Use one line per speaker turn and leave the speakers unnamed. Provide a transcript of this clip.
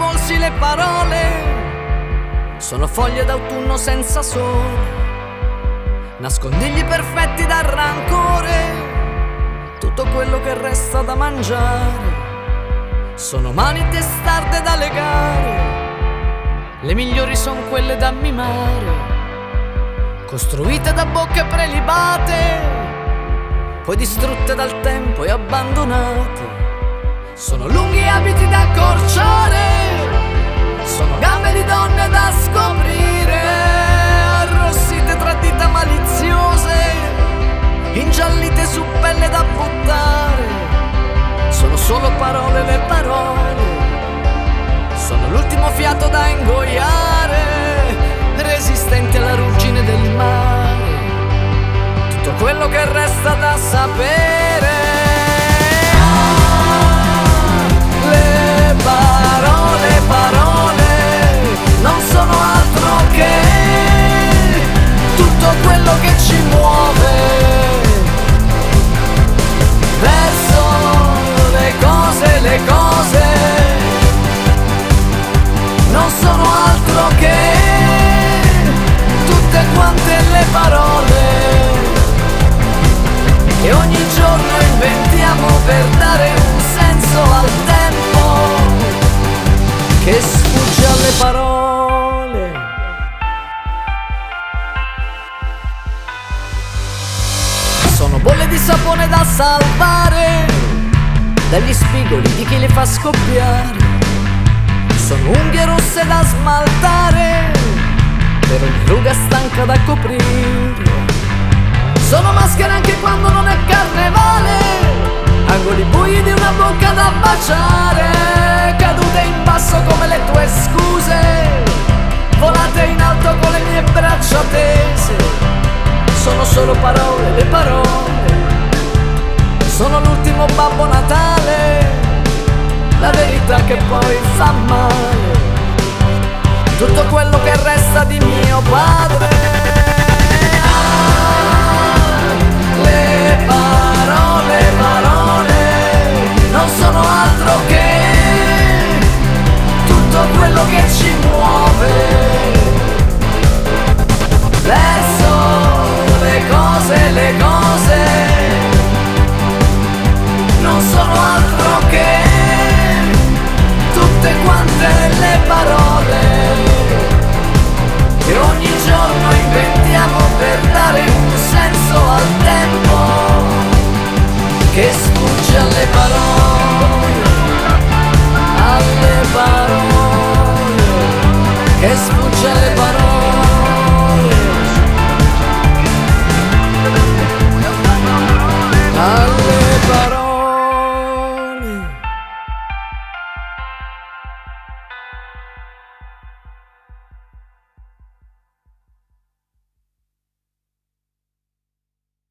polsi le parole sono foglie d'autunno senza sole, nascondigli perfetti dal rancore. Tutto quello che resta da mangiare sono mani testarde da legare. Le migliori son quelle da mimare, costruite da bocche prelibate, poi distrutte dal tempo e abbandonate. Sono lunghi abiti da accorciare, sono gambe di donne da scoprire, arrossite tra dita maliziose, ingiallite su pelle da buttare. Sono solo parole, le parole sono l'ultimo fiato da ingoiare, resistenti alla ruggine del mare. Tutto quello che resta da sapere. Le parole, non sono altro che tutto quello che ci muove verso le cose non sono altro che tutte quante le parole che ogni giorno inventiamo per dare un senso al tempo che sfugge alle parole. Sono bolle di sapone da salvare dagli spigoli di chi le fa scoppiare. Sono unghie rosse da smaltare per ogni ruga stanca da coprire. Sono maschere anche quando non è carnevale, angoli bui di una bocca da baciare, cadute in basso come le tue scuse, volate in alto con le mie braccia tese. Sono solo parole, le parole sono l'ultimo Babbo Natale, la verità che poi fa male, tutto quello che resta di mio padre. Le parole non sono altro che tutto quello che ci muove verso le cose non sono altro che tutte quante le parole che ogni giorno inventiamo per dare un senso al tempo che